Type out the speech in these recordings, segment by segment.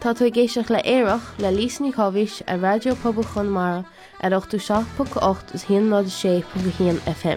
Tá tú géisteach le éireach le lísní chohís a Radio Pobl Chonamara ar 87.8 is 106.1 FM.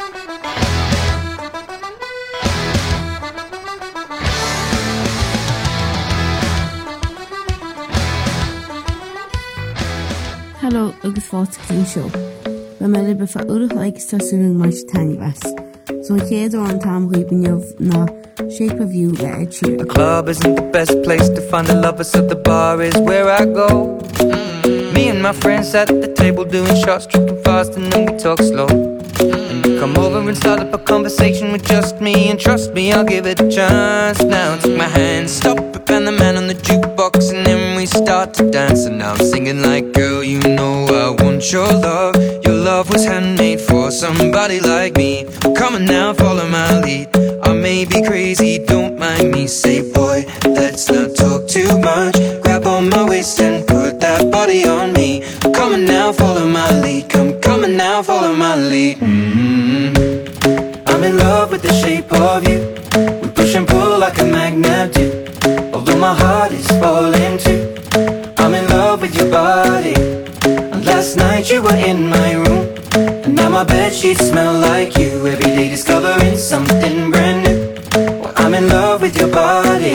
Hello, agus fáte clean show. Ba me libe fa urach agus tasúrin mar tani vas. So chéad an tam huibenjov na Shape of You le Ed Sheeran. The club isn't the best place to find the lovers, so the bar is where I go. Me and my friends at the table doing shots, tripping fast and then we talk slow. And you come over and start up a conversation with just me, and trust me, I'll give it a chance. Now take my hand, stop it, and the man on the jukebox, and then we start to dance. And now I'm singing like, girl, you know I want your love. Your love was handmade for somebody like me. Come on now, follow my lead. I may be crazy, don't mind me. Say, boy, let's not talk too much. Grab on my waist and put that body on me. Come on now, follow my lead. Come on now, follow my lead. I'm in love with the shape of you. We push and pull like a magnet do. Although my heart is falling too. I'm in love with your body. And last night you were in my room, and now my bedsheets smell like you. Every day discovering something brand new. Well, I'm in love with your body.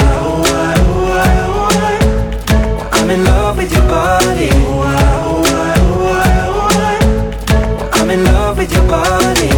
I'm in love with your body. I'm in love with your body.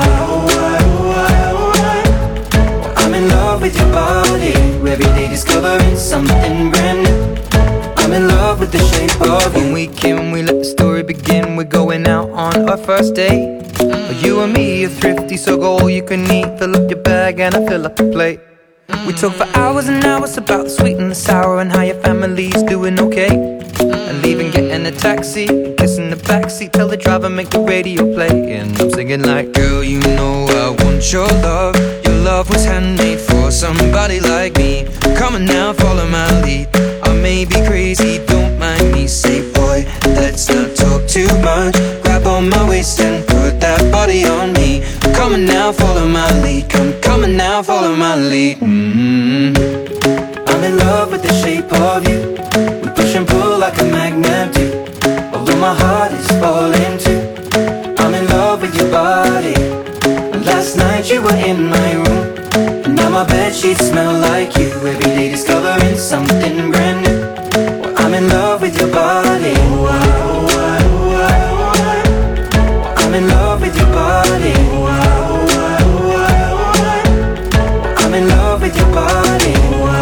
I'm in love with your body. Every day discovering something brand new. I'm in love with the shape of you. When we came, we let the story begin. We're going out on our first date. You and me are thrifty, so go all you can eat. Fill up your bag and I fill up the plate. We talk for hours and hours about the sweet and the sour, and how your family's doing okay. And leaving, getting a taxi, kissing the backseat, tell the driver make the radio play. And I'm singing like, girl, you know I want your love. Your love was handmade for somebody like me. Come on now, follow my lead. I may be crazy, don't mind me. Say, boy, let's not talk too much. Grab on my waist and put that body on me. Come on now, follow my lead. Come on now, follow my lead. I'm in love with the shape of you. We push and pull like a magnet do. Although my heart is falling too. I'm in love with your body. And last night you were in my room, and now my bedsheets smell like you. Every day discovering something brand new. Well, I'm in love with your body. I'm in love with your body. I'm in love with your body.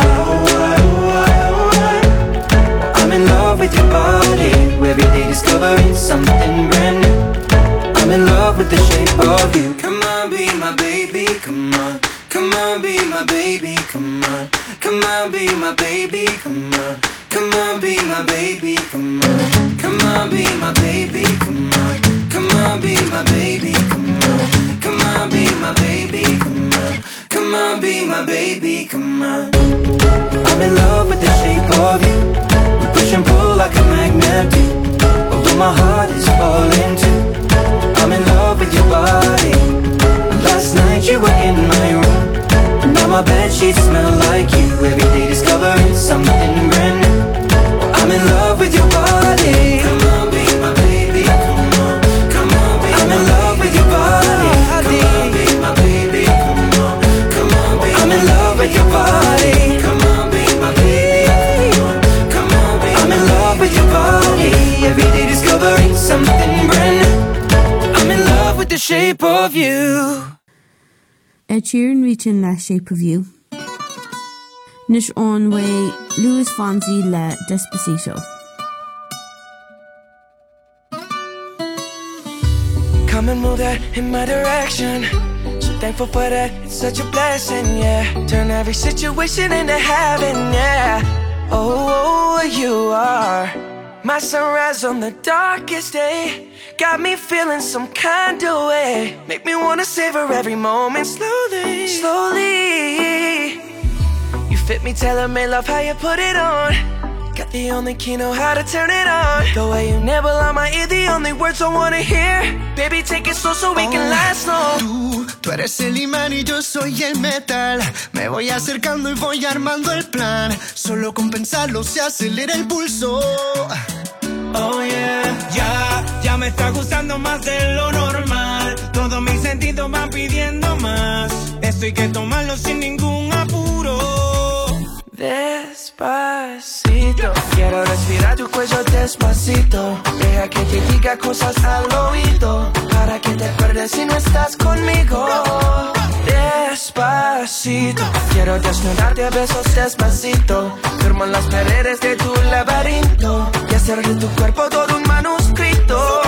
I'm in love with your body. Every day discovering something brand new. I'm in love with the shape of you. Come on, be my baby, come on. Come on, be my baby, come on. Come on, be my baby, come on. Come on, be my baby, come on. Come on, be my baby, come on. Come on, be my baby, come on. Come on, be my baby, come on. Come on, be my baby, come on. I'm in love with the shape of you. We push and pull like a magnet do. Although my heart is falling too. I'm in love with your body. Last night you were in my room, and now my bedsheets smell like you. Every day discovering something brand new. I'm in love with your body. Come on, be my baby, come on. Come on, be I'm in love with your body. Come on, be my baby, come on. Come on, be I'm in love with your body. Come on, be my baby, come on. Come on, be I'm in love with your body. Every day discovering something brand new. I'm in love with the shape of you. Ed Sheeran reaching the Shape of You. Nish on way Louis Fonsi le Despacito. Come and move that in my direction. So thankful for that, it's such a blessing, yeah. Turn every situation into heaven, yeah. Oh, you are my sunrise on the darkest day. Got me feeling some kind of way. Make me wanna savor every moment slowly, slowly. You fit me, tailor-made, love how you put it on. Got the only key know how to turn it on. The way you nibble on my ear, the only words I wanna hear. Baby, take it slow so we can last long. Tú eres el imán y yo soy el metal. Me voy acercando y voy armando el plan. Solo con pensarlo se acelera el pulso. Oh yeah, ya me está gustando más de lo normal. Todos mis sentidos van pidiendo más. Esto hay que tomarlo sin ningún apuro. Despacito, quiero respirar tu cuello despacito. Deja que te diga cosas al oído, para que te acuerdes si no estás conmigo. Despacito, quiero desnudarte a besos despacito. Firmo en las paredes de tu laberinto y hacer de tu cuerpo todo un manuscrito.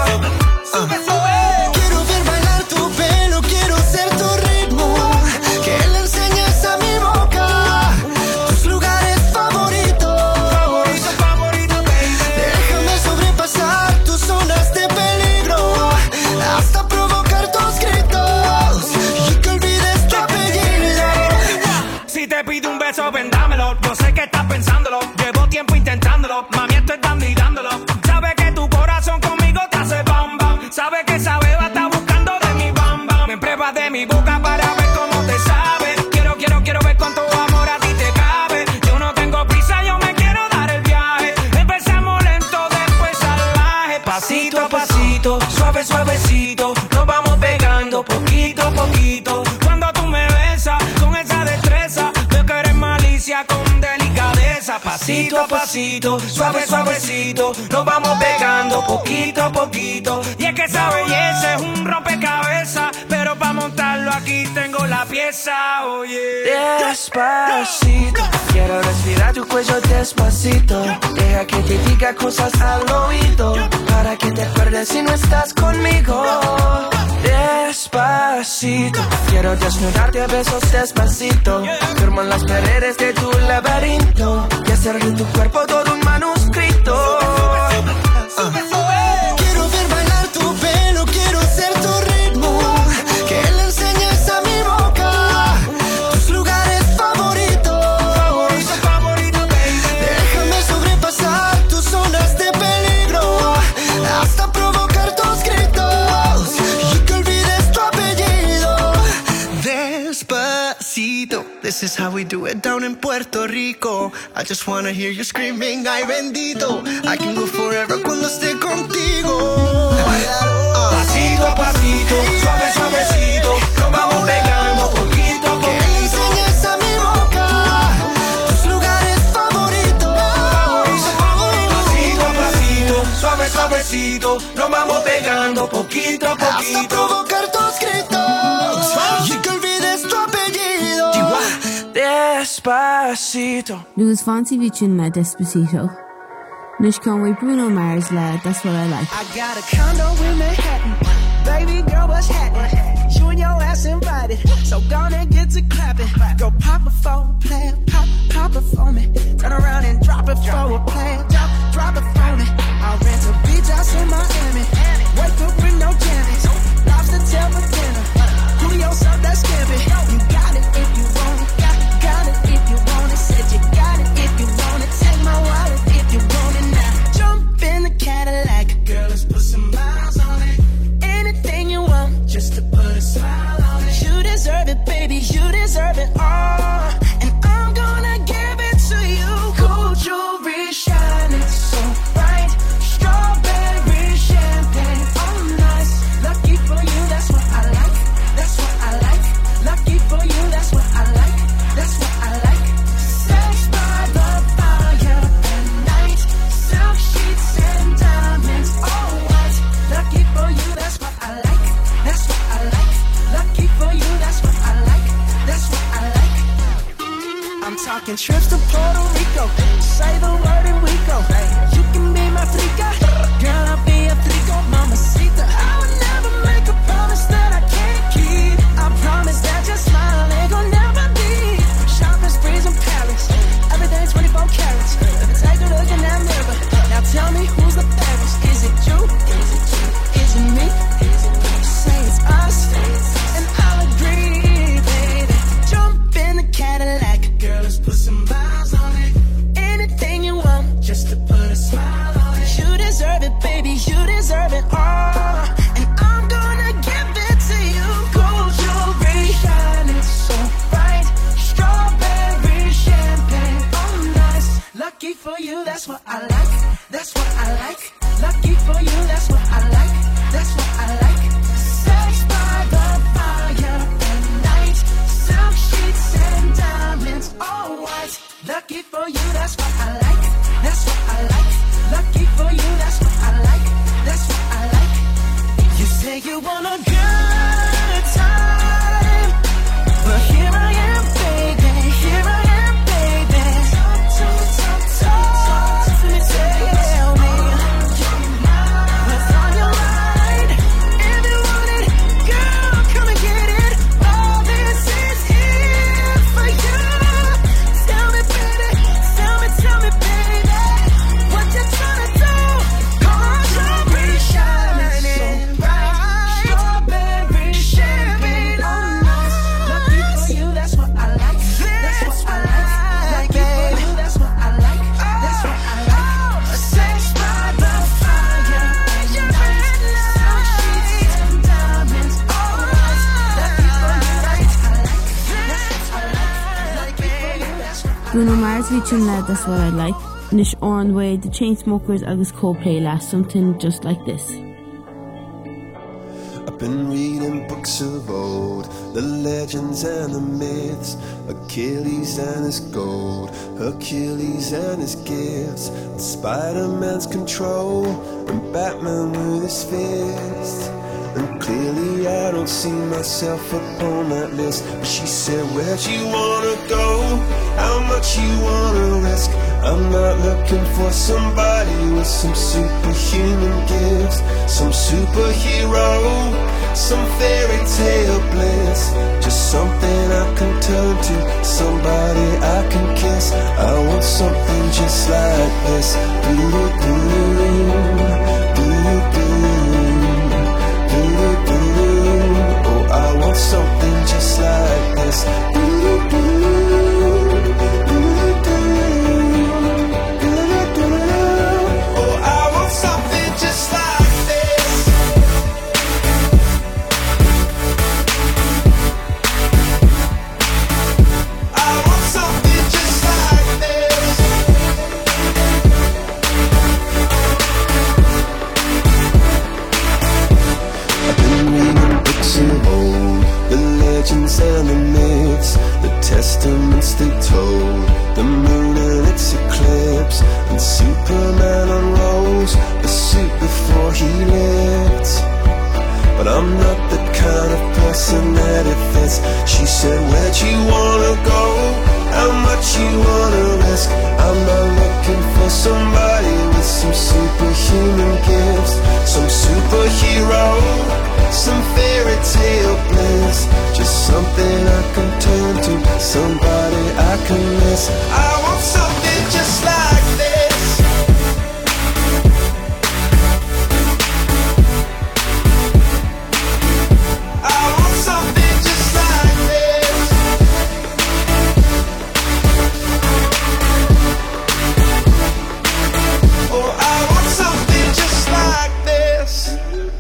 Quiero ver bailar tu pelo, quiero ser tu ritmo. Que le enseñes a mi boca tus lugares favoritos. Favorito, baby. Déjame sobrepasar tus zonas de peligro, hasta provocar tus gritos y que olvides tu apellido. Si te pido un beso, ven dámelo. Yo sé que estás pensándolo, llevo tiempo intentándolo. Mami, estoy dando y dándolo. Sabes que tu corazón conmigo te hace bam bam. Sabes que esa beba está buscando de mi bam bam. Me pruebas de mi boca para ver cómo te sabe. Quiero ver cuánto amor a ti te cabe. Yo no tengo prisa, yo me quiero dar el viaje. Empezamos lento, después salvaje. Pasito a pasito, suave, suavecito. Nos vamos pegando poquito a poquito. Cuando tú me besas con esa destreza, veo que eres malicia con delicadeza. Pasito a pasito, suave, suavecito. Nos vamos pegando poquito a poquito. Y es que esa belleza es un rompecabezas, pero para montarlo aquí tengo la pieza, oye. Despacito, quiero respirar tu cuello despacito. Deja que te diga cosas al oído, para que te acuerdes si no estás conmigo. Despacito, quiero desnudarte a besos despacito. Firmo en las paredes de tu laberinto y hacer de tu cuerpo todo un manuscrito. Quiero ver bailar tu pelo, quiero ser tu ritmo. Que le enseñes a mi boca tus lugares favoritos. Favorito, baby. Déjame sobrepasar tus zonas de peligro, hasta provocar tus gritos y que olvides tu apellido. Despacito, this is how we do it down in Puerto Rico. I just wanna hear you screaming, ay bendito. I can go forever cuando esté contigo. Pasito a pasito, suave, suavecito. Nos vamos pegando poquito a Que le poquito. enseñes a mi boca tus lugares favoritos. Pasito a pasito, suave, suavecito. Nos vamos pegando poquito a Hasta poquito. provocar tus gritos y que olvides tu apellido. Despacito. Luas fancy vision me Despacito. Nish Conway Bruno Mars la That's What I Like. I got a condo in Manhattan. Baby girl, what's happening? You and your ass invited, so gonna get to clapping. Go pop a phone, play it, pop it for me. Turn around and drop it for a play. Drop it for me. I'll rent a beach house in Miami. Wake up with no jammies. Lobster tail for dinner. Do yourself that scampi. You got it if you want it. Got it if you want it. Said you got it if you want it. Take my wallet if you want it now. Jump in the Cadillac. Girl, let's put some miles on it. Anything you want, just to put a smile on it. You deserve it, baby, you deserve it all. And I'm gonna give it to you. Gold jewelry shining so bright. Strawberry champagne, all nice. Lucky for you, that's what I like. That's what I like. Lucky for you, that's what I like. That's what I like. Sex by the fire at night. Silk sheets and diamonds, all white. Lucky for you, that's what I like. That's what I like. Lucky for you, that's what I like. That's what I like. I'm talking trips to Puerto Rico. Say the word and we go. You can be my frica. Girl, I'll be a frico, mamacita. I would never make a promise that I can't keep. I promise that your smile ain't gonna never leave. Shopping sprees in Paris. Everything 24 carats. Take a look in that mirror. Now tell me who's the fairest. Is it you? Is it me? Say it's us. And I'll agree, baby. Jump in the Cadillac. Girl, let's put some miles on it. Anything you want, you want a good time, but here I am, baby. Here I am, baby. Talk to me, tell me what's on your mind. If you want it, girl, come and get it. All this is here for you. Tell me, baby, tell me, baby, what you tryna do? Strawberry shining bright, strawberry champagne on us. Lucky for you, that's what I like. That's what I like. Lucky for you, that's what I like. That's what I like. Sex by the fire, silk sheets and diamonds on us. Lucky for you, that's what I like. That's what I like. Lucky for you, that's what I like. Bruno Mars reaching lad, that's what I like. Nish on way the Chainsmokers agus Coldplay last something just like this. I've been reading books of old, the legends and the myths, Achilles and his gold, Hercules and his gifts, and Spider-Man's control, and Batman with his fist. And clearly I don't see myself upon that list. But she said, where'd you wanna go? How much you wanna risk? I'm not looking for somebody with some superhuman gifts, some superhero, some fairy tale bliss. Just something I can turn to, somebody I can kiss. I want something just like this. Oh, I want something just like this. Oh, I want something just like this. I want something just like this. I've been reading books of old, the legends and the myths, the testaments they told, the moon and its eclipse, and Superman unrolls the suit before he lived. But I'm not the kind of person that it fits. She said, where'd you wanna go? How much you wanna risk? I'm not looking for somebody with some superhuman gifts, some superhero, some fairy tale bliss. Just something I can turn to, somebody I can miss. I want something just like this. I want something just like this. Oh, I want something just like this.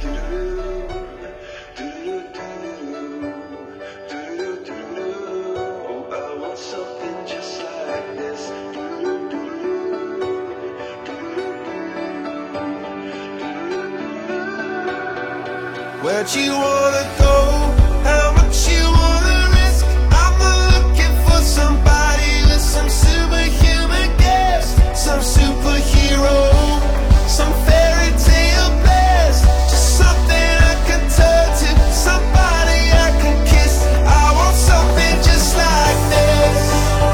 Oh, I want something just like this. Where'd you wanna go? How much you wanna risk? I'm not looking for somebody with some superhuman gifts, some superhero, some fairy tale bliss. Just something I can turn to, somebody I can kiss. I want something just like this.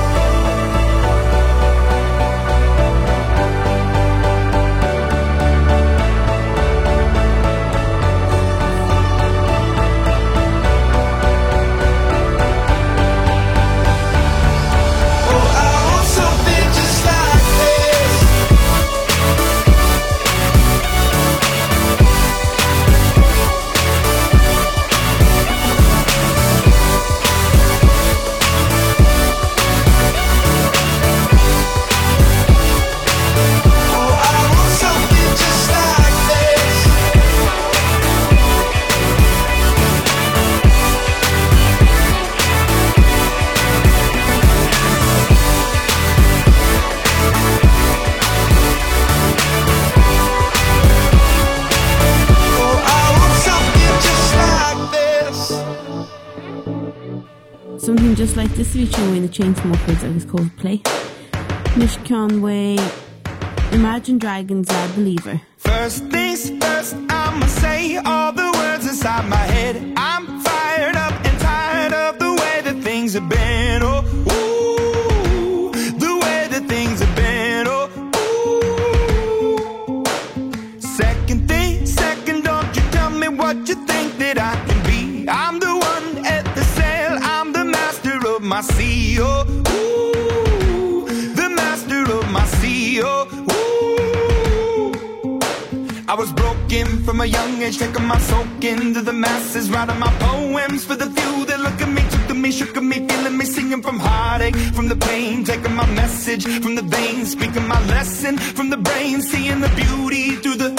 Something just like this feature in the Chainsmokers agus Coldplay. Nish Conway, Imagine Dragons, I Believer. First things first, I'ma say all the words inside my head. I'm fired up and tired of the way that things have been. Oh, ooh, the way that things have been. Oh, ooh. Second, don't you tell me what you think that I can be. I'm the one at the sail, I'm the master of my sea. Oh, ooh, the master of my sea. Oh, I was broken from a young age, taking my soak into the masses, writing my poems for the few that look at me, took to me, shook at me, feeling me, singing from heartache, from the pain, taking my message from the veins, speaking my lesson from the brain, seeing the beauty through the...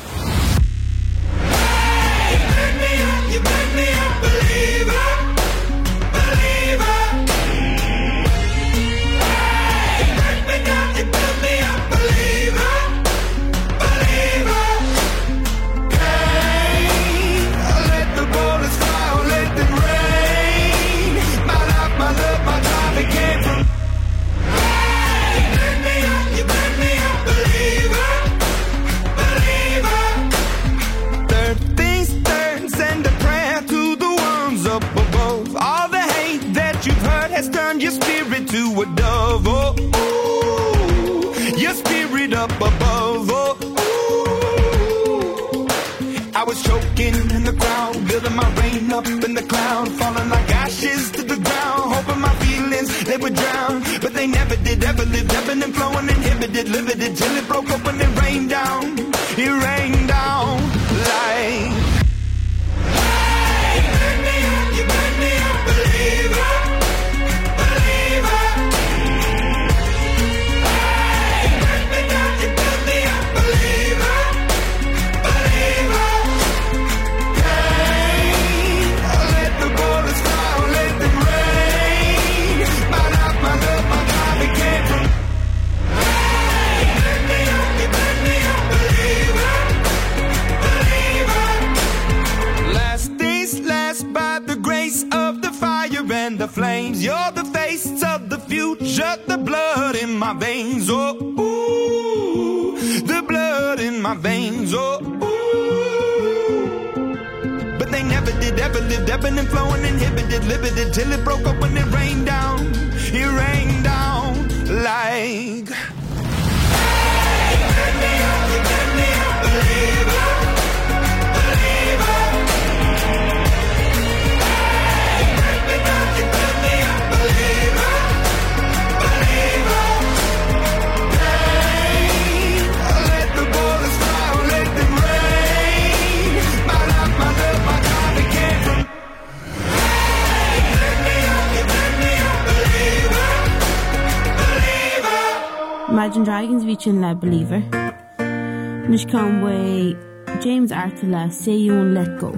Hey, you make me a believer, believer. Hey, you break me down, you build me a believer, believer. Turn your spirit to a dove, oh, ooh, your spirit up above, oh, ooh. I was choking in the crowd, building my rain up in the cloud, falling like ashes to the ground, hoping my feelings, they would drown, but they never did, ever lived, ebbing and flowing, inhibited, limited, till it broke up when it rained down like... Hey, you make me a believer. And the flames, you're the face of the future, the blood in my veins, oh, ooh, the blood in my veins, oh, ooh. But they never did, ever lived, ebbing and flowing, inhibited, limited, till it broke up when it rained down like... Hey, you make me a believer, believer. Imagine Dragons Vichin La Believer. Nish Conway, James Artela, Say You Won't Let Go.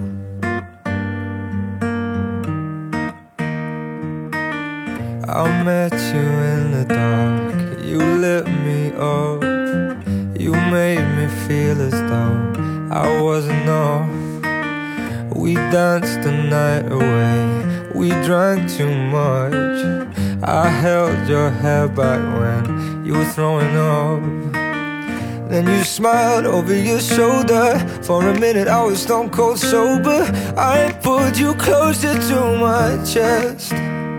I met you in the dark, you lit me up, you made me feel as though I wasn't off. We danced the night away, we drank too much. I held your hair back when you were throwing up. Then you smiled over your shoulder. For a minute I was stone cold sober. I pulled you closer to my chest,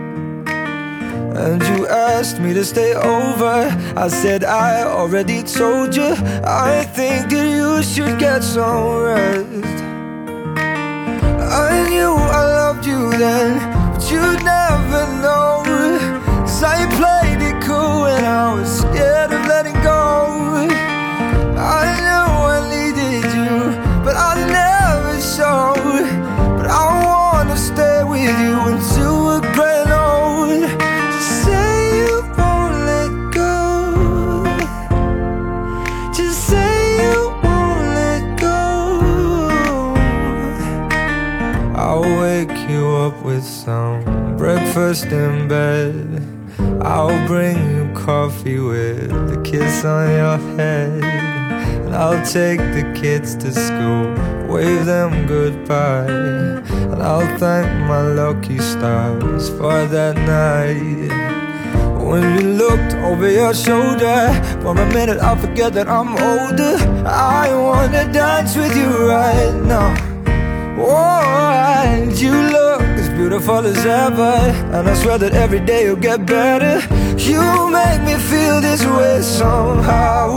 and you asked me to stay over. I said I already told you, I think that you should get some rest. I knew I loved you then, but you'd never know. 'Cause I played it cool and I was scared of letting go. I knew I needed you, but I never showed. But I wanna stay with you until we're growing old. Just say you won't let go. Just say you won't let go. I'll wake you up with some breakfast in bed. I'll bring you coffee with a kiss on your head. And I'll take the kids to school, wave them goodbye. And I'll thank my lucky stars for that night. When you looked over your shoulder, for a minute I forget that I'm older. I wanna dance with you right now. Oh, and you look as beautiful as ever, and I swear that every day you'll get better. You make me feel this way somehow.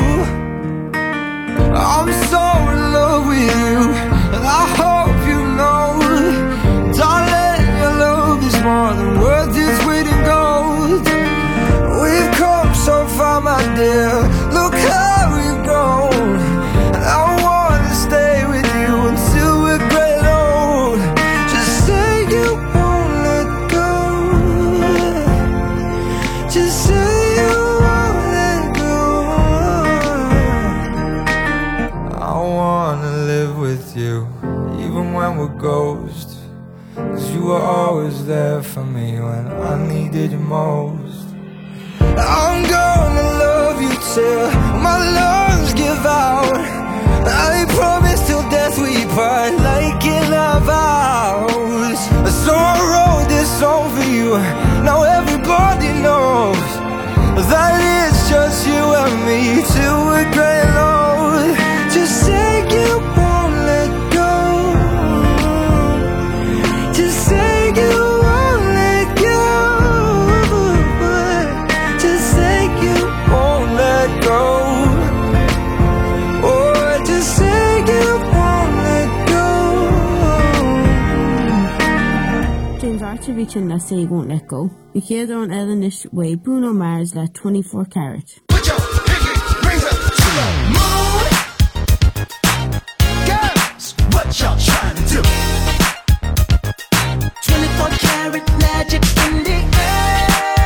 I'm so in love with you, and I hope you know, darling, your love is more than worth its weight in gold. We've come so far, my dear, look how we've grown. I wanna stay with you until we're great old. Just say you won't let go. Just say you won't let go. I wanna live with you, even when we're ghosts, 'cause you were always there for me when I needed you most. I'm gonna love you till my lungs give out. I promise till death we part, like in our vows. So I wrote this song for you, now everybody knows that it's just you and me till we're grey and old. Just say you won't let go. Just say you won't let go. Just say you won't let go. Oh, just say you won't let go. James Archer reaching that say won't let go. We hear on Ellenish way Bruno Mars let 24 Karat. Put your pinky rings up to the moon. Girls, what y'all trying to do? 24 karat magic in the air.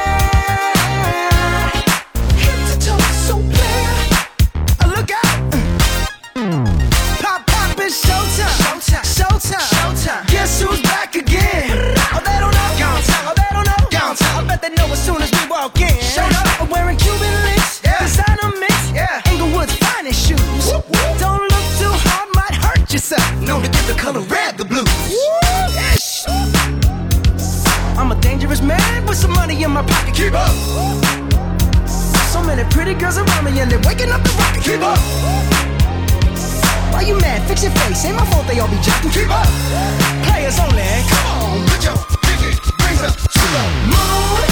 Head to toe, so clear. Look out. Pop, pop, it's showtime. Showtime, showtime, showtime. Guess who's back again? Oh, they don't know. Oh, they don't know. I bet they know as soon as we walk in. Showed up, I'm wearing Cuban links. Yeah. Designer mix. Yeah. Inglewood's finest shoes. Whoop, whoop. Don't look too hard, might hurt yourself. Known to give the color red the blues. Ish. I'm a dangerous man with some money in my pocket. Keep up. So many pretty girls around me and they're waking up the rocket. Keep up. Why you mad? Fix your face. Ain't my fault they all be jocking. Keep up. Players only. Come on, put your pinky rings up to the moon.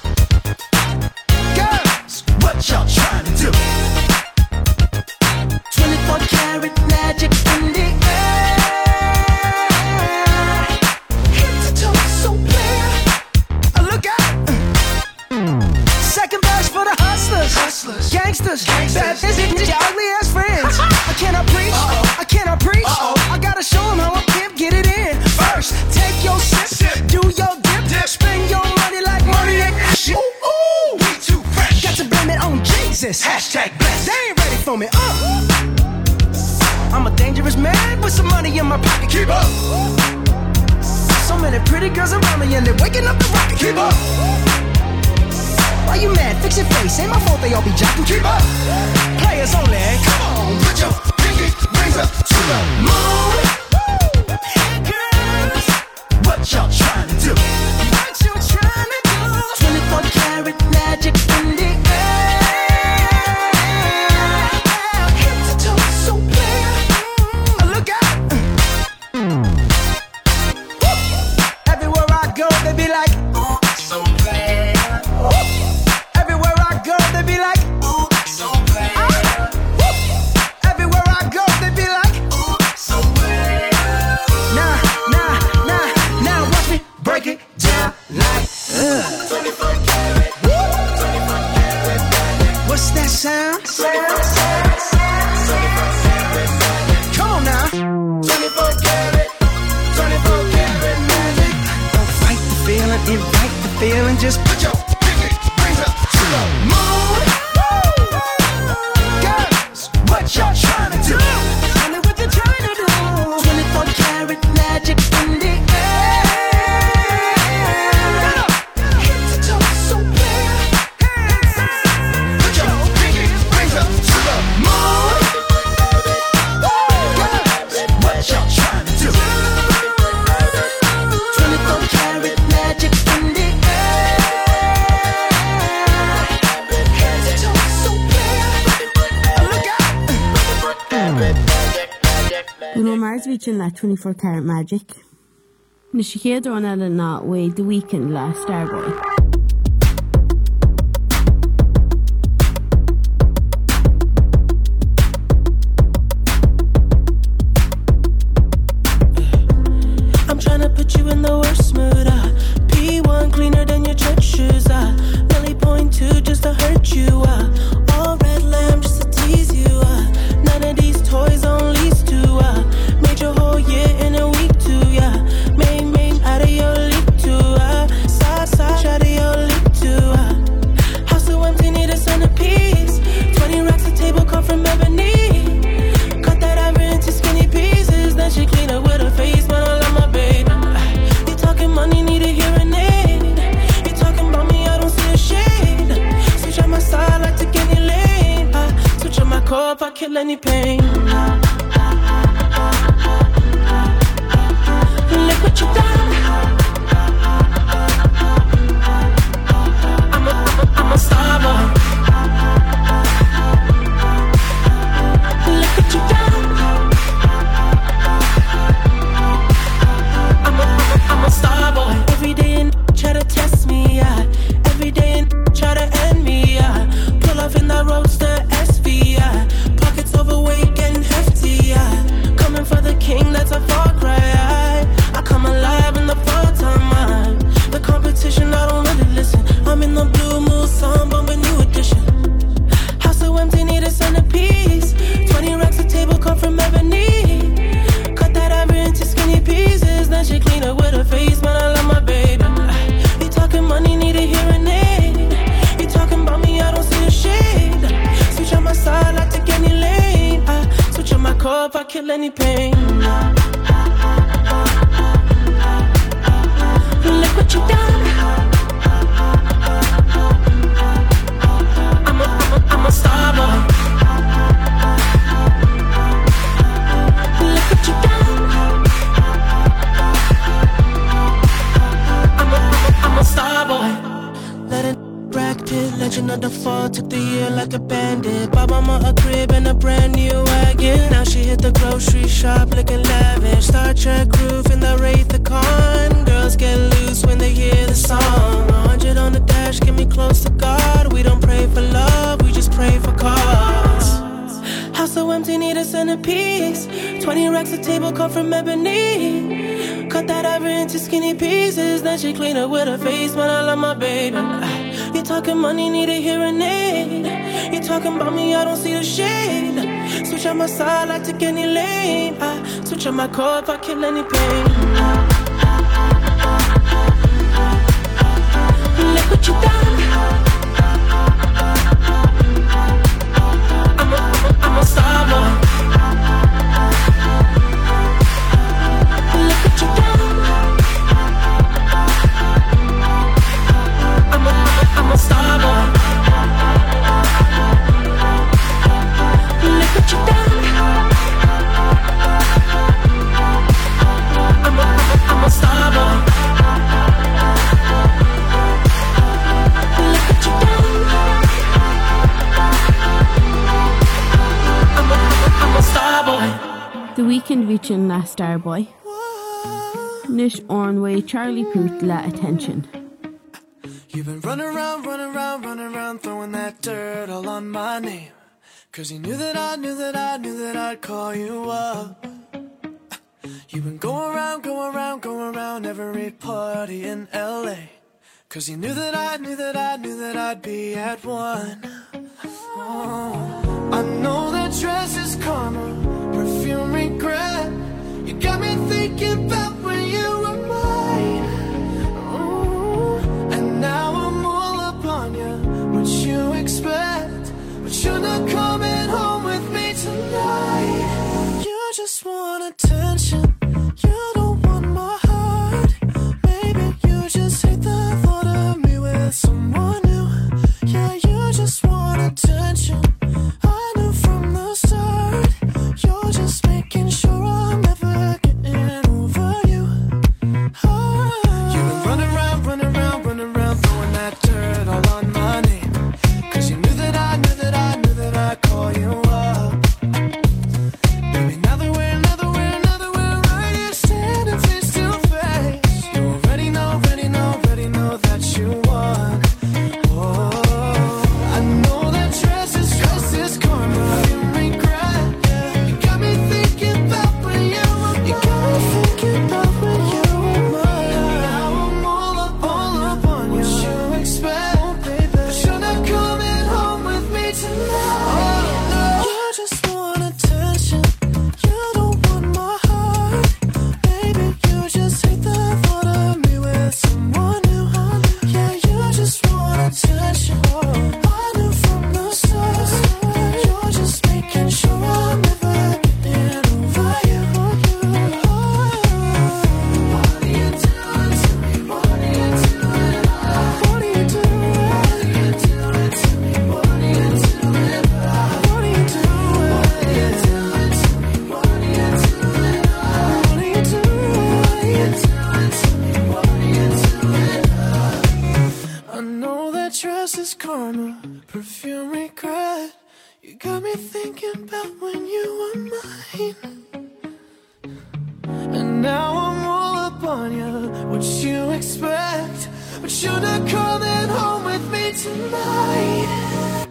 Girls, what y'all trying to do? 24 karat magic in the air. Head to toe, so clear. Look out. Second verse for the hustlers. Gangsters. Bad business, your ugly ass friends. I cannot preach. I cannot preach. I gotta show them how I can get it in. First, take your sip. Do your dip. Spend your money like money ain't shit. Ooh, we too fresh. Got to blame it on Jesus. Hashtag blessed. They ain't ready for me. I'm a dangerous man with some money in my pocket. Keep up. So many pretty girls around me and they're waking up the rocket. Keep up. Why you mad? Fix your face. Ain't my fault they all be jocking. Keep up. Players only. Come on, put your pinky rings up to the moon. Hey girls, what y'all trying to do? What you trying to do? 24 karat magic in the air. Head to toe, so clear. Look out. Everywhere I go, they be like, oh, so bad. Everywhere I go, they be like, oh, so bad. Everywhere I go, they be like, oh, so bad. Now, watch me break it down like, 24 karat. 24 karat. What's that sound? Come on now. 24 karat. 24 karat magic. Don't fight the feeling, invite the feeling. Just put your pinky rings up to the moon. Girls, what y'all trying to do? Tell me what you're trying to do. 24 karat magic in the air. Head to toe, so clear. Put your pinky rings up to the moon. Girls, what y'all trying to do? 24 karat magic in the air. Is reaching that 24 Karat Magic. Nishikeda on Ella na way The Weeknd la Starboy. I'm tryna put you in the worst mood. P1 cleaner than your church shoes. Really point two just to hurt you. All red lamb just to tease you. None of these toys on lease to. Made your whole year in a week too. Main out of your league too. Side out of your league too. House so empty, need a centerpiece. 20 racks a table come from ebony. Cut that ever into skinny pieces. Then she clean up with her face, man, I love my baby. You talking money, need a hearing aid. You talking about me, I don't see a shade. Switch on my side, I take any lane. Switch on my core if I kill any pain. Look what you done. I'm a star boy. Look what you done. I'm a star boy. Every day and try to test me, yeah. Every day and try to end me, yeah. Pull off in that roadster SV, yeah. Pockets overweight, getting hefty, yeah. Coming for the king, that's a far cry. I come alive in the fall time. The competition, I don't really listen. I'm in the blue mood, song, bumping new edition. House so empty, need a centerpiece. 20 racks a table come from ebony. Cut that ever into skinny pieces. Then she clean up with her face, man, I love my baby. You talking money, need a hearing aid. You talking about me, I don't see a shade. Switch on my side, I take any lane. Switch on my core if I kill any pain. Look what you done. I'm a star boy. Look what you done. I'm a star boy. Let it Brad Pitt, legend of the fall. Took the year like a bandit. Bought mama a crib and a brand new wagon. Now she hit the grocery shop looking lavish. Star Trek roof in the Wraith the Con. Girls get loose when they hear the song. 100 on the dash, get me close to God. We don't pray for love, we just pray for cause. House so empty, need a centerpiece. 20 racks a table come from ebony. Cut that ever into skinny pieces. Then she clean up with her face, man, I love my baby. You talking money, need a hearing aid. You talking about me, I don't see the shade. Switch on my side, I take any lane. Switch on my core if I kill any pain. Look what you done. I'm a star boy. Look what you done. I'm a star boy. Look what you done. I'm a star boy. Look what you done. I'm a star boy. The Weeknd reaching la Starboy. Nish Ornway, Charlie Puth la Attention. You've been running around, throwing that dirt all on my name. Cause you knew that I'd call you up. You've been going around every party in LA. Cause you knew that I'd be at one. Oh, I know that dress is karma, perfume regret. You got me thinking about when you were mine. And now I'm all up on you. What you expect? But you're not coming home with me tonight. You just want attention. You don't want my heart. Maybe you just hate the thought of me with someone new. Yeah, you just want attention. I knew from the start. You're just making sure I'm never getting over you. karma, perfume regret. You got me thinking about when you were mine. And now I'm all up on you, what you expect? But you're not coming home with me tonight.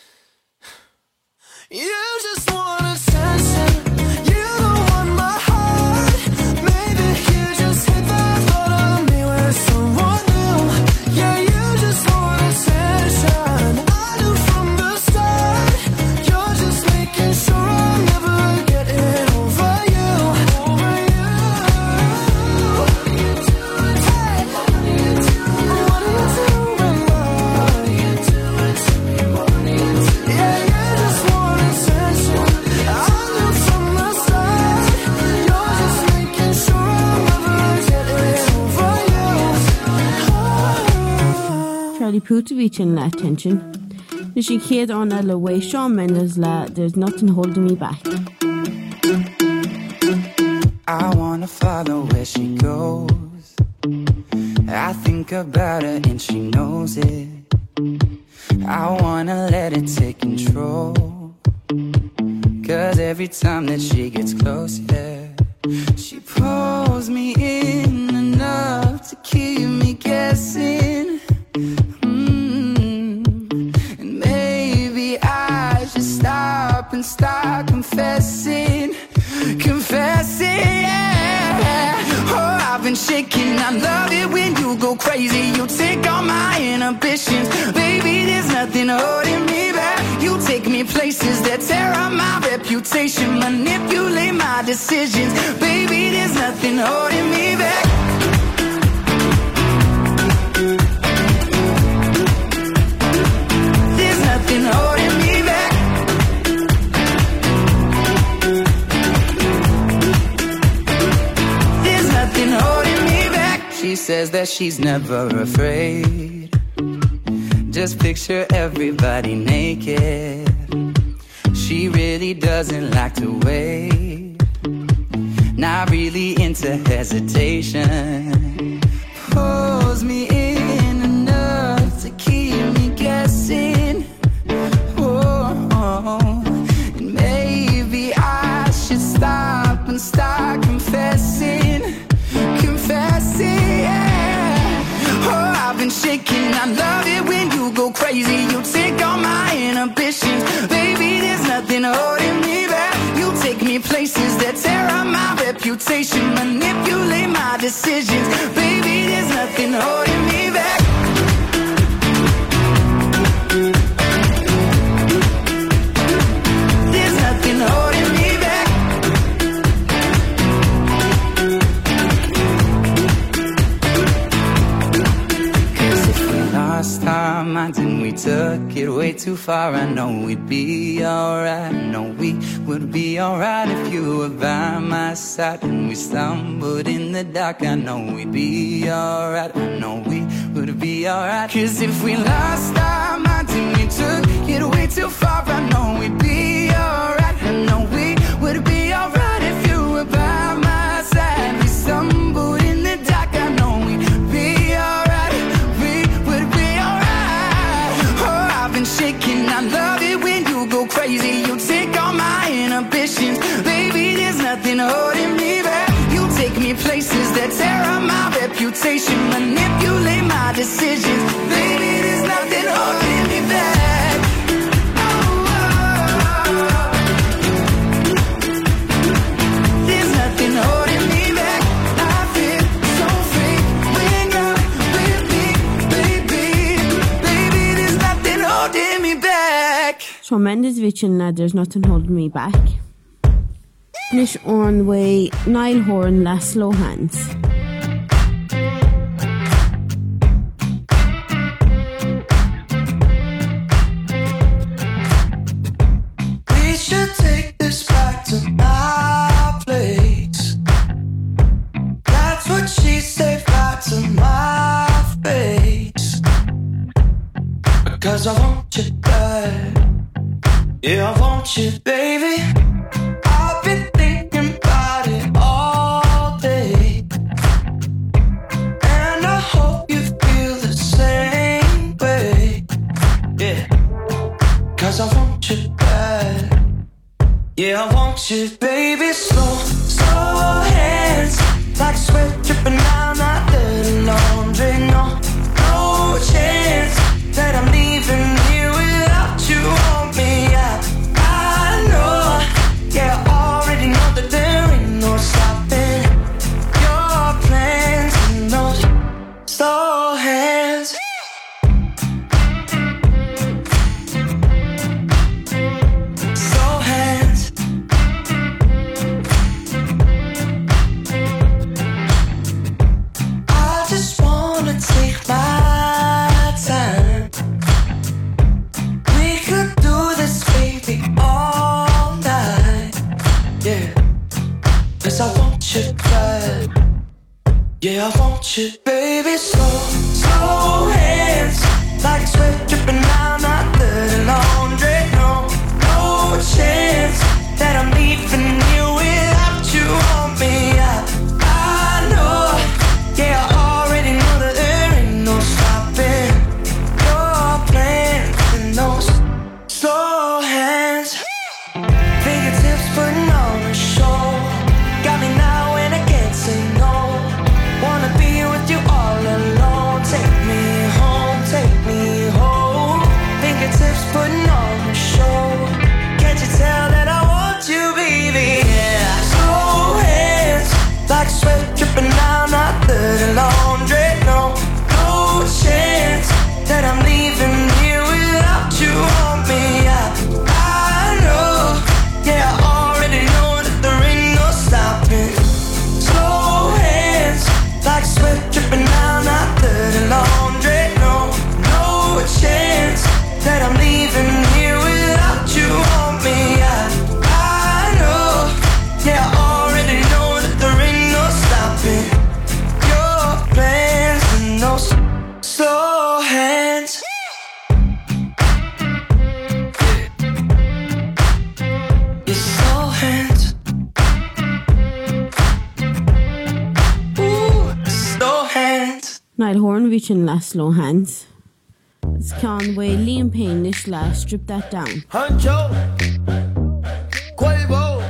You just want attention, you don't want my heart. Maybe you just hit the thought of me with someone new. Yeah, you just want attention, I knew from the start. You're just making sure I'm never getting over you. Over you. What are you doing? Hey, what are you doing? What are you doing? What are you doing to me? What are you doing? Yeah, you just want attention, I knew from the start. You're just making sure I'm never getting over you. Charlie Putovich in la attention. Is she kid on a way Shawn Mendes la there's nothing holding me back. I wanna follow where she goes. I think about her and she knows it. I wanna let it take control. 'Cause every time that she gets close, yeah, she pulls me in enough to keep me guessing. And maybe I should stop and start confessing. Confessing, yeah. Oh, I've been shaking. I love it when you go crazy. You take all my inhibitions. Baby, there's nothing holding me back. You take me places that tear up my reputation. Manipulate my decisions. Baby, there's nothing holding me back. There's nothing holding me back. There's nothing holding me back. She says that she's never afraid. Just picture everybody naked. She really doesn't like to wait. Not really into hesitation. Pulls me in enough to keep me guessing. Oh, and maybe I should stop and start confessing. Confessing, yeah. Oh, I've been shaking. I love it when you go crazy. You take all my inhibitions. Baby, there's nothing holding me back. You take me places that tear up my reputation. Manipulate my decisions. Baby, there's nothing holding me back. There's nothing holding me back. Lost our minds and we took it way too far. I know we'd be alright. I know we would be alright if you were by my side. And we stumbled in the dark. I know we'd be alright. I know we would be alright. 'Cause if we lost our minds and we took it way too far, I know we'd be alright. I know we would be alright if you were by my side. We stumbled in the dark. I know we'd be alright. Shaking, I love it when you go crazy. You take all my inhibitions. Baby, there's nothing holding me back. You take me places that tear up my reputation. Manipulate my decisions. Baby, there's nothing holding me back. Oh, oh, oh. There's nothing holding me back. I feel so free when you're with me, baby. Baby, there's nothing holding me back. Shawn Mendes vichin na there's nothing holding me back. Nish on way Niall Horan la slow hands. We should take this back to my place. That's what she said right to my face. Because I want you bad. Yeah, I want you, baby. I've been thinking about it all day. And I hope you feel the same way. Yeah, I want you, baby, slow, slow hands, like sweat dripping down my dirty laundry. No, no chance that I'm leaving here without you on me. I know, yeah, I already know that there ain't no stopping your plans and those slow hands. Yeah, I want you, baby, slow, slow hands, like sweat dripping down my dirty laundry. No, no chance that I'm leaving you without you on me. I know, yeah, I already know that there ain't no stopping your plans and those slow hands. Fingertips putting on a show, got me now and I can't say no. Wanna be with you all alone. Take me home. Fingertips putting on a show. Can't you tell that I want you, baby? Yeah. Slow hands, like sweat dripping down my dirty laundry. No, no chance that I'm leaving here without you on me. I know, yeah, I already know that there ain't no stopping. Slow hands, like sweat dripping down my dirty laundry. No, no chance that I'm leaving here without you on me. I know, yeah, I already know that there ain't no stopping your plans and those slow hands. Your slow hands. Niall Horan reaching last slow hands. It's Conway, Liam Payne, Nish Lash, Strip That Down. Hancho, Quavo,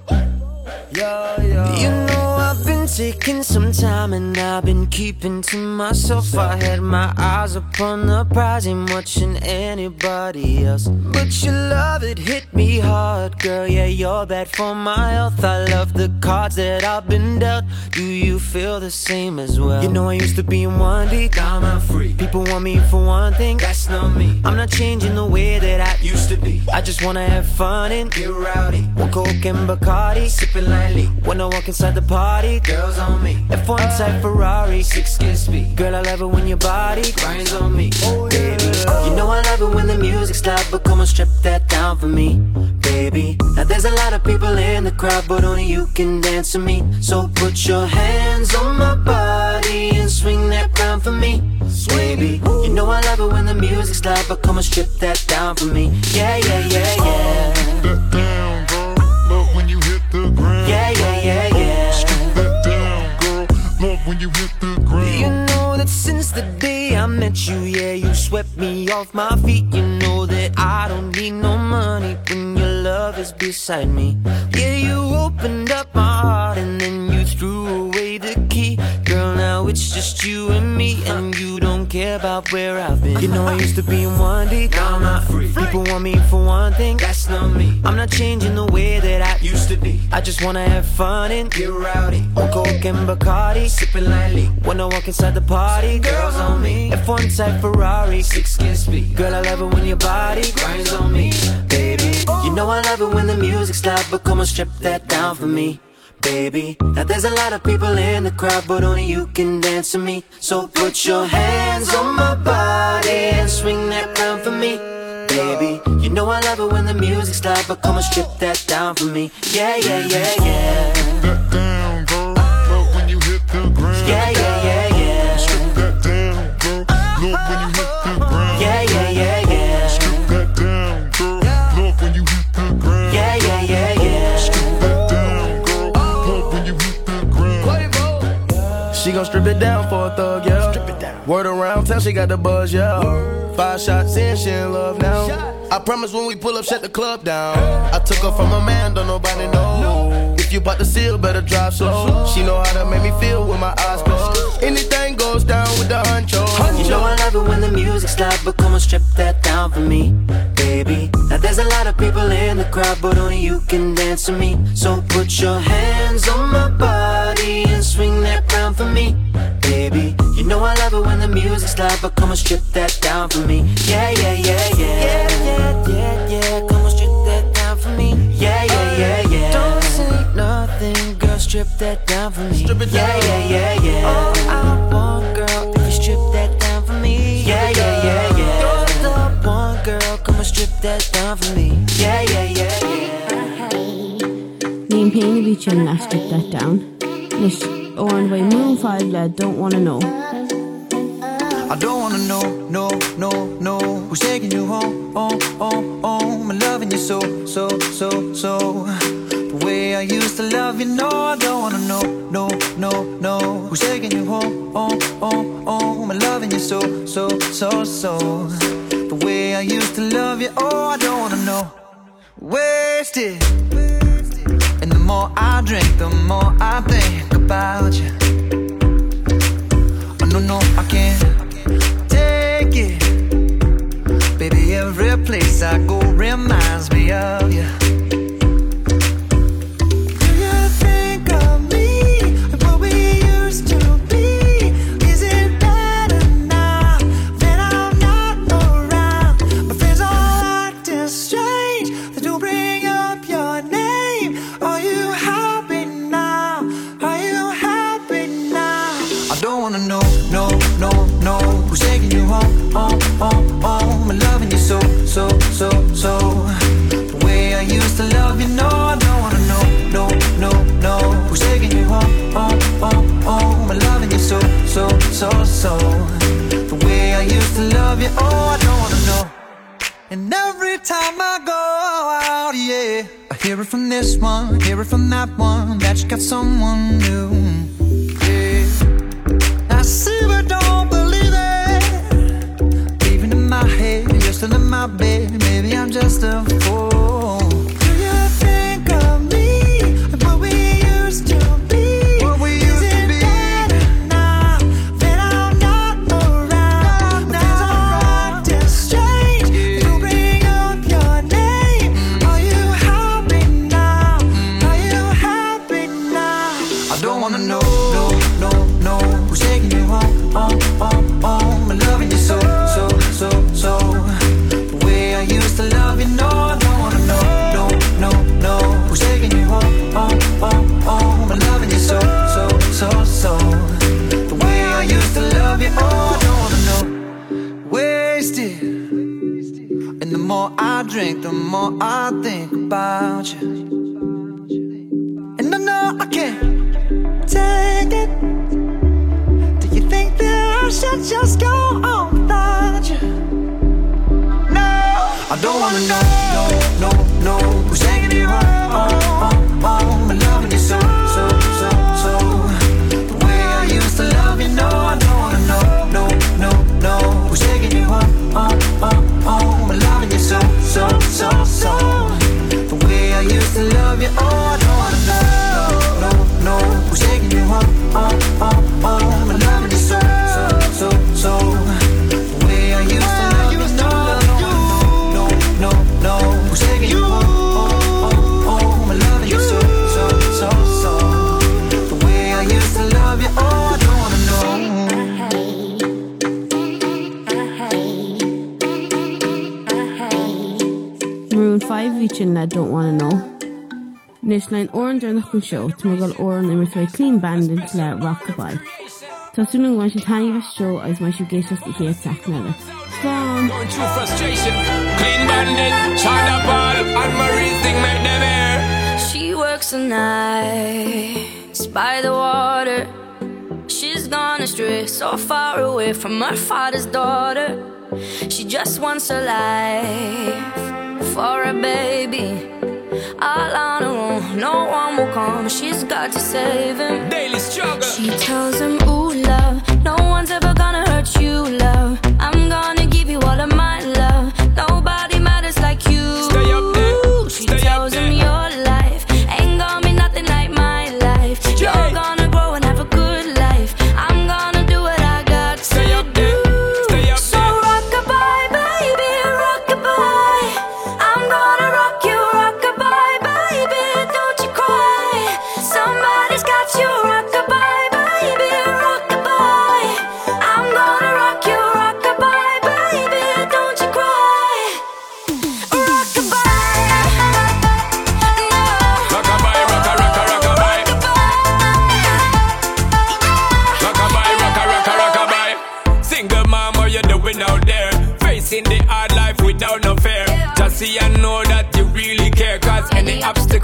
yeah. You know I've been taking some time and I've been keeping to myself. I had my eyes upon the prize, ain't watching anybody else. But your love, it hit me hard, girl. Yeah, you're bad for my health. I love the cards that I've been dealt. Do you feel the same as well? You know I used to be in one deep, now I'm free. People want me for one thing, that's not me. I'm not changing the way that I used to be. I just wanna have fun and get rowdy. One Coke and Bacardi, sipping lightly. When I walk inside the party, girls on me. F1 type Ferrari, 6 speed. Girl, I love it when your body grinds on me. Baby, you know I love it when the music's loud, but come on, strip that down for me, baby. Now there's a lot of people in the crowd, but only you can dance to me. So put your hands on my body and swing that round for me, baby. You know I love it when the music's loud, but come on, strip that down for me. Yeah. That down, girl. Love when you hit the ground. Yeah. Strip that down, girl. Love when you hit the ground. You know that since the day I met you, yeah, you swept me off my feet. You know that I don't need no money when your love is beside me. Yeah, you opened up my heart and then you threw away the key. Girl, now it's just you and me, and you don't care about where I've been. You know I used to be in one deep, now I'm not free. People want me for one thing, that's not me. I'm not changing the way that I used to be. I just wanna have fun and get rowdy. One Coke and Bacardi, sipping lightly. When I walk inside the party, girls on me. F1 type Ferrari, 6 speed. Girl, I love it when your body grinds on me, baby. You know I love it when the music's loud, but come on, strip that down for me, baby. Now there's a lot of people in the crowd, but only you can dance to me. So put your hands on my body and swing that round for me, baby. You know I love it when the music's loud, but come on, strip that down for me. Yeah. That down, girl. Love when you hit the ground. Yeah. Strip that down, girl. Love when you hit the ground. Yeah. Strip that down, girl. Love when you hit the ground. Yeah. Strip that down, girl. Love when you hit the ground. She gon' strip it down for a thug, yeah. Strip it down. Word around town, she got the buzz, yeah. 5 shots in, she in love now. I promise when we pull up, shut the club down. I took her from a man, don't nobody know. If you bought the seal, better drive slow. She know how to make me feel with my eyes closed. Anything goes down with the honcho. You know I love it when the music's loud, but come on, strip that down for me, baby. Now there's a lot of people in the crowd, but only you can dance with me. So put your hands on my body and swing that crown for me, baby. You know I love it when the music's loud, but come on, strip that down for me. Yeah, yeah, yeah, yeah. Yeah, yeah, yeah, yeah. Come on, strip that down for me. Yeah, yeah, yeah, yeah. Don't say nothing, girl, strip that down for me. Strip it down. Yeah, yeah, yeah, yeah. All I want, girl, if you strip that down for me. Yeah, yeah, yeah, yeah. You're the one, girl, come on, strip that down for me. Yeah, yeah, yeah, yeah. Name Pain of each and strip that down. Nish, Oran way Moon 5 lad, don't wanna know. I don't wanna know, no, no, no. Who's taking you home, oh, oh, oh. I'm loving you so, so, so, so. The way I used to love you, no, I don't wanna know, no, no, no. Who's taking you home, oh, oh, oh. I'm loving you so, so, so, so. The way I used to love you, oh, I don't wanna know. Wasted. And the more I drink, the more I think about you. Oh, no, no, I can't take it. Baby, every place I go reminds me of you. Do you think of me and what we used to be? Is it better now that I'm not around? My friends all acting strange, they do bring up your name. Are you happy now? Are you happy now? I don't wanna know, no, no, no. Who's taking you home, oh, oh, oh. I'm loving you so, so, so, so. The way I used to love you, no, I don't wanna know, no, no, no. Who's taking you home, oh, oh, oh. I'm loving you so, so, so, so. The way I used to love you, oh, I don't wanna know. And every time I go out, yeah, I hear it from this one, hear it from that one, that you got someone new. I see but don't believe it. Even in my head, you're still in my bed. Maybe I'm just a fool. Do you think of me and what we used to be? What we used to be. Better now that I'm not around? There's a acting strange, you bring up your name. Are you happy now? Are you happy now? I don't wanna know, no, no, no. Who's taking you home, oh, oh, oh. I'm loving you so, so, so, so. The way I used to love you, no, I don't wanna know, no, no, no. Who's taking you home, oh, oh, oh. I'm loving you so, so, so, so. The way I used to love you, oh, I don't wanna know. Wasted. And the more I drink, the more I think about you. And I know I can't Take it. Do you think that I should just go on without you? No, I don't wanna know, no, no, no. Who's taking you home, oh, oh, oh. I'm loving you so, so, so, so. The way I used to love you, no, I don't wanna know, no, no, no. Who's taking you home, oh, oh, oh. I'm loving you so, so, so, so. The way I used to love you, oh, I don't wanna know, no, no, no. Who's taking you home, oh, oh, oh. I'm loving you so, so, so, so. The way I used to love you, no, no, no, no. Who's taking you home, oh, oh, oh. I'm loving you so, so, so, so. The way I used to love you, oh, I don't wanna know. Maroon 5 each and lad, don't wanna know. Nish line Oran during the whole show to make all Oran and with clean band into let rock goodbye. So soon as one should hang the show as much you get us to hear attack now. Gone. Going through frustration. Clean bandit, China ball, and Marie's thing make them air. She works the nights by the water. She's gone astray, so far away from her father's daughter. She just wants a life for a baby. All on her own, no one will come. She's got to save him. Daily struggle. She tells him, ooh, love, no one's ever gonna hurt you, love. I'm gonna give you all of my love. Nobody matters like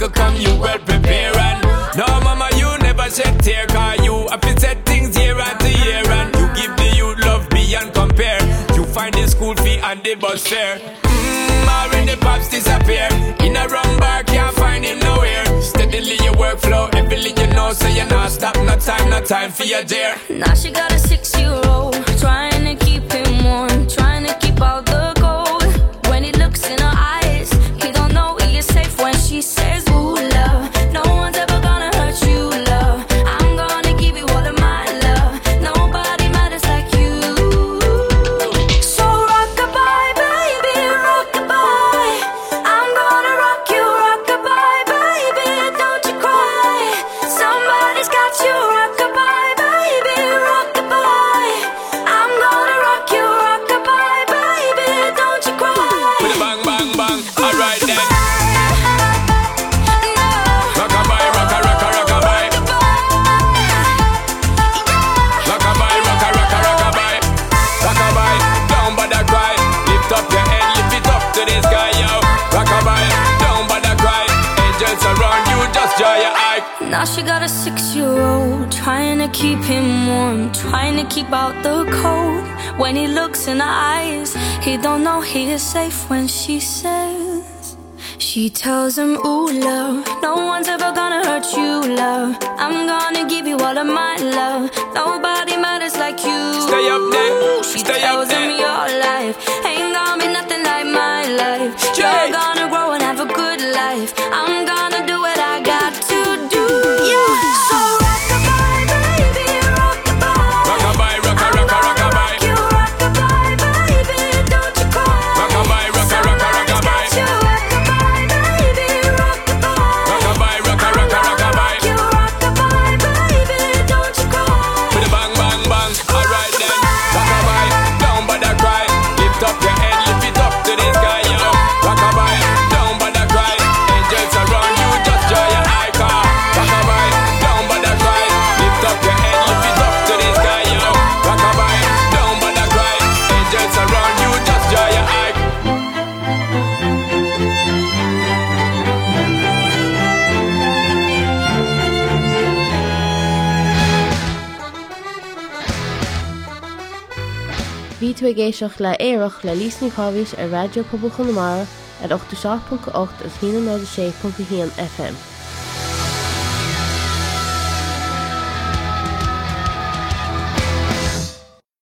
could come, you well prepare. And no, mama, you never shed tear, cause you have to set things year after year. And you give the youth love beyond compare. You find the school fee and the bus fare. When the pops disappear, in a wrong bar, can't find him nowhere. Steadily your workflow, everything you know, so you're not stop, no time for your dear. Now she got a 6-year-old, trying to keep him warm, trying to keep out the cold. When he looks in her eyes, he don't know he is safe when she says, ooh, love, no one's ever gonna hurt you, love. I'm gonna give you all of my love. Nobody matters like you. So rock-a-bye, baby, rock-a-bye. I'm gonna rock you, rock-a-bye, baby, don't you cry. Somebody's got you, rock-a-bye, baby, rock-a-bye. I'm gonna rock you, rock-a-bye, baby, don't you cry. With a bang, bang, bang, alright then. Rock-a-bye, rock-a-rock-a, rock-a-bye. Rock-a-bye, rock-a-rock-a, rock-a-bye. Rock-a-bye, don't bother cry. Lift up your head, lift it up to the sky, yo. Rock-a-bye, don't bother cry. Angels around you, just joy your eye. Now she got a 6-year-old, trying to keep him warm, trying to keep out the cold. When he looks in her eyes, he don't know he is safe when she says, she tells him, ooh, love, no one's ever gonna hurt you, love. I'm gonna give you all of my love. Nobody matters like you. Stay up there, She stay tells up there. him your life ain't gonna be nothing like my life. You're gonna grow and have a good life. I'm gonna do what I got to do. So rock-a-bye, baby, rock-a-bye. Rock-a-bye, rock-a-rock-a, rock-a-bye. You rock-a-bye, baby, don't you cry. Rock-a-bye, rock-a-rock-a, rock-a-bye. You rock-a-bye, baby, rock-a-bye. Rock-a-bye, rock-a-rock-a, rock-a-bye. You rock-a-bye, baby, don't you cry. With a bang, bang, bang, alright then. Rock-a-bye, don't bother cry. Lift up your head, lift it up to the sky, yo. Rock-a-bye, don't bother cry. Angels around you, just joy your eye car. Rock-a-bye, don't bother cry. Lift up your head, lift it up to the sky, yo. Rock-a-bye, don't bother cry. Angels around you, just joy your eye. Bhí tú ag géisioach le éireach le lísní chovis ar Radio Pobl Chonamara at 87.8 is 106.1 FM.